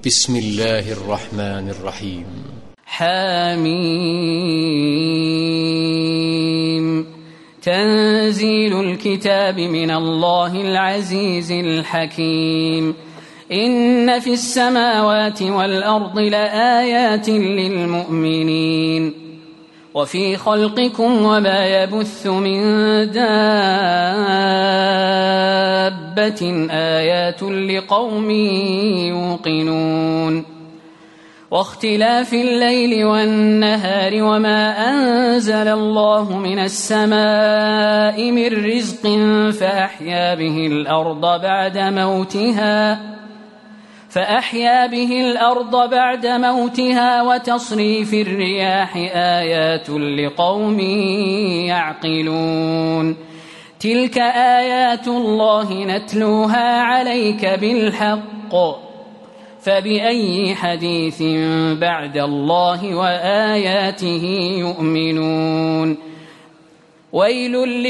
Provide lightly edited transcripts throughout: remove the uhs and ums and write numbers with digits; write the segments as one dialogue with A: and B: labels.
A: بسم الله الرحمن الرحيم.
B: حميم. تنزيل الكتاب من الله العزيز الحكيم. إن في السماوات والأرض لآيات للمؤمنين وفي خلقكم وما يبث من دابة آيات لقوم يوقنون واختلاف الليل والنهار وما أنزل الله من السماء من رزق فأحيا به الأرض بعد موتها وتصريف الرياح آيات لقوم يعقلون تلك آيات الله نتلوها عليك بالحق فبأي حديث بعد الله وآياته يؤمنون ويل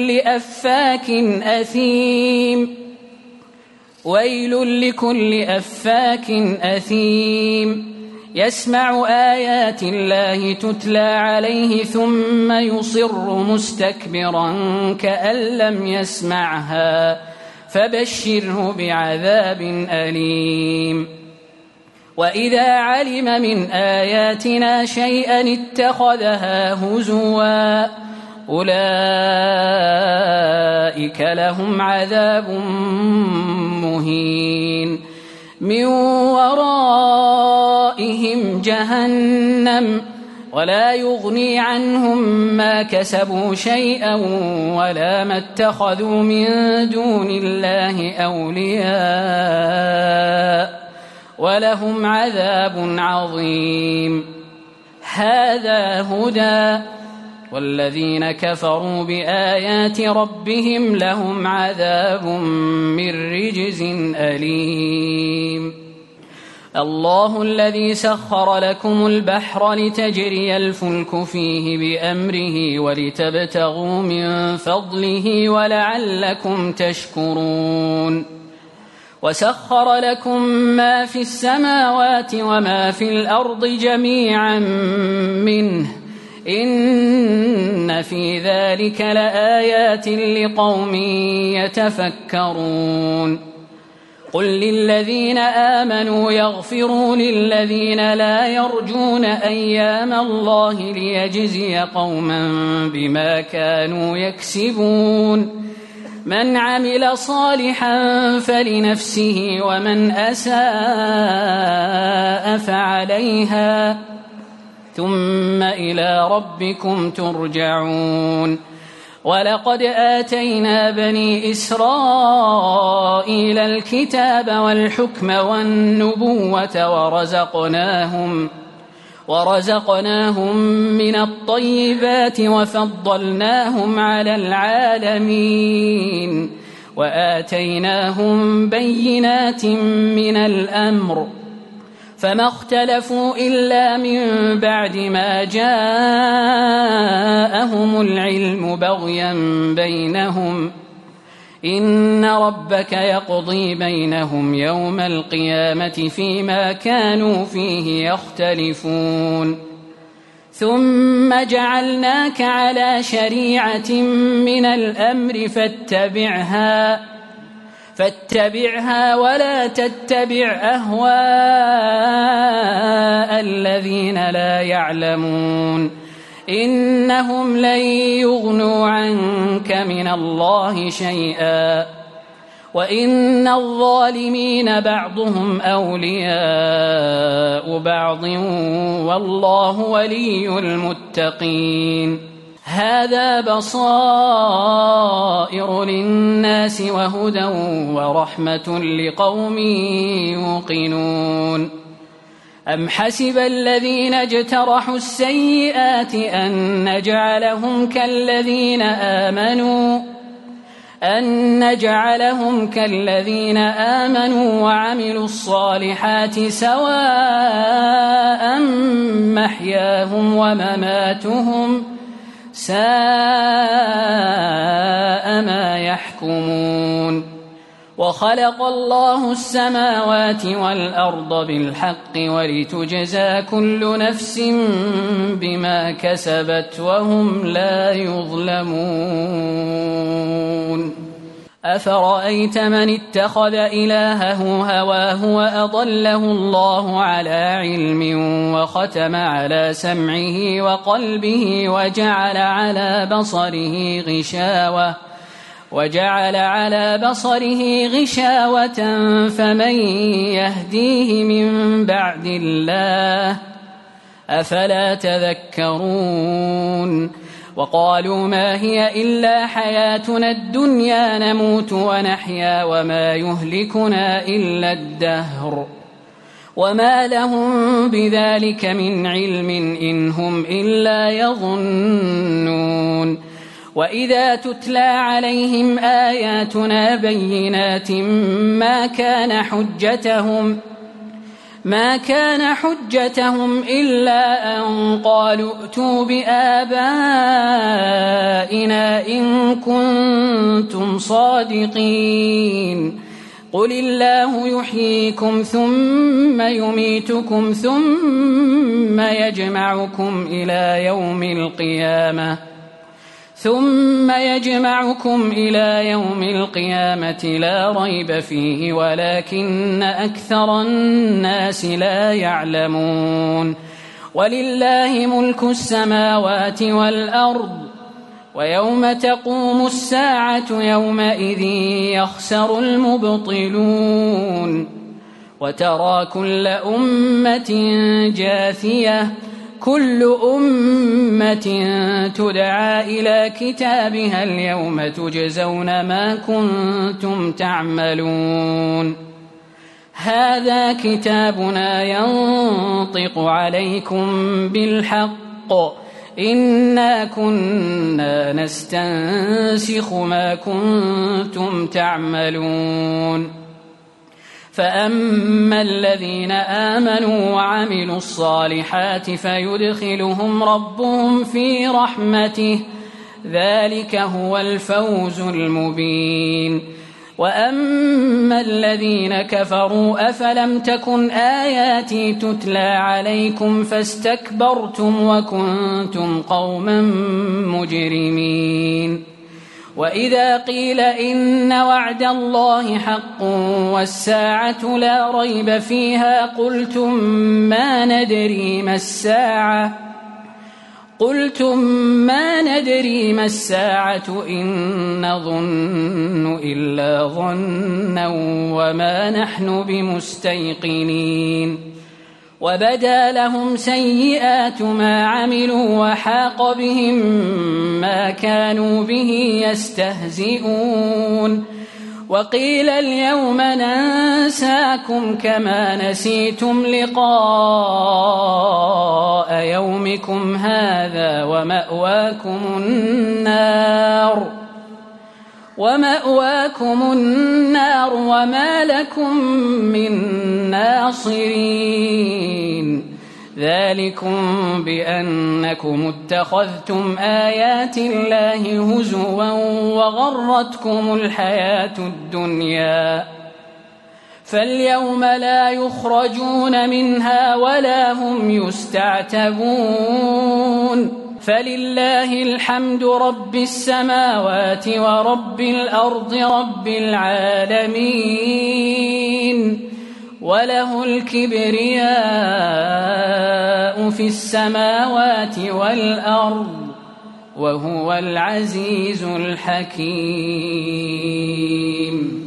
B: لكل أفاك أثيم يسمع آيات الله تتلى عليه ثم يصر مستكبرا كأن لم يسمعها فبشره بعذاب أليم وإذا علم من آياتنا شيئا اتخذها هزوا أولئك لهم عذاب مهين من ورائهم جهنم ولا يغني عنهم ما كسبوا شيئا ولا ما اتخذوا من دون الله أولياء ولهم عذاب عظيم هذا هدى والذين كفروا بآيات ربهم لهم عذاب من رجز أليم الله الذي سخر لكم البحر لتجري الفلك فيه بأمره ولتبتغوا من فضله ولعلكم تشكرون وسخر لكم ما في السماوات وما في الأرض جميعا منه إن في ذلك لآيات لقوم يتفكرون قل للذين آمنوا يغفروا للذين لا يرجون أيام الله ليجزي قوما بما كانوا يكسبون من عمل صالحا فلنفسه ومن أساء فعليها ثم إلى ربكم ترجعون ولقد آتينا بني إسرائيل الكتاب والحكم والنبوة ورزقناهم من الطيبات وفضلناهم على العالمين وآتيناهم بينات من الأمر فما اختلفوا إلا من بعد ما جاءهم العلم بغيا بينهم إن ربك يقضي بينهم يوم القيامة فيما كانوا فيه يختلفون ثم جعلناك على شريعة من الأمر فاتبعها ولا تتبع أهواء الذين لا يعلمون إنهم لن يغنوا عنك من الله شيئا وإن الظالمين بعضهم أولياء بعض والله ولي المتقين هذا بصائر للناس وهدى ورحمة لقوم يوقنون أم حسب الذين اجترحوا السيئات أن نجعلهم كالذين آمنوا وعملوا الصالحات سواء محياهم ومماتهم ساء ما يحكمون وخلق الله السماوات والأرض بالحق ولتجزى كل نفس بما كسبت وهم لا يظلمون أفرأيت من اتخذ إلهه هواه وأضله الله على علم وختم على سمعه وقلبه وجعل على بصره غشاوة فمن يهديه من بعد الله أفلا تذكرون وقالوا ما هي إلا حياتنا الدنيا نموت ونحيا وما يهلكنا إلا الدهر وما لهم بذلك من علم إن هم إلا يظنون وإذا تتلى عليهم آياتنا بينات ما كان حجتهم إلا أن قالوا ائتوا بآبائنا إن كنتم صادقين قل الله يحييكم ثم يميتكم ثم يجمعكم إلى يوم القيامة لا ريب فيه ولكن أكثر الناس لا يعلمون ولله ملك السماوات والأرض ويوم تقوم الساعة يومئذ يخسر المبطلون وترى كل أمة جاثية كل أمة تدعى إلى كتابها اليوم تجزون ما كنتم تعملون هذا كتابنا ينطق عليكم بالحق إنا كنا نستنسخ ما كنتم تعملون فأما الذين آمنوا وعملوا الصالحات فيدخلهم ربهم في رحمته ذلك هو الفوز المبين وأما الذين كفروا أفلم تكن آياتي تتلى عليكم فاستكبرتم وكنتم قوما مجرمين وإذا قيل إن وعد الله حق والساعة لا ريب فيها قلتم ما ندري ما الساعة إن نظن إلا ظنا وما نحن بمستيقنين وبدا لهم سيئات ما عملوا وحاق بهم ما كانوا به يستهزئون وقيل اليوم ننساكم كما نسيتم لقاء يومكم هذا ومأواكم النار وما لكم من ناصرين ذلكم بأنكم اتخذتم آيات الله هزوا وغرتكم الحياة الدنيا فاليوم لا يخرجون منها ولا هم يستعتبون فلله الحمد رب السماوات ورب الأرض رب العالمين وله الكبرياء في السماوات والأرض وهو العزيز الحكيم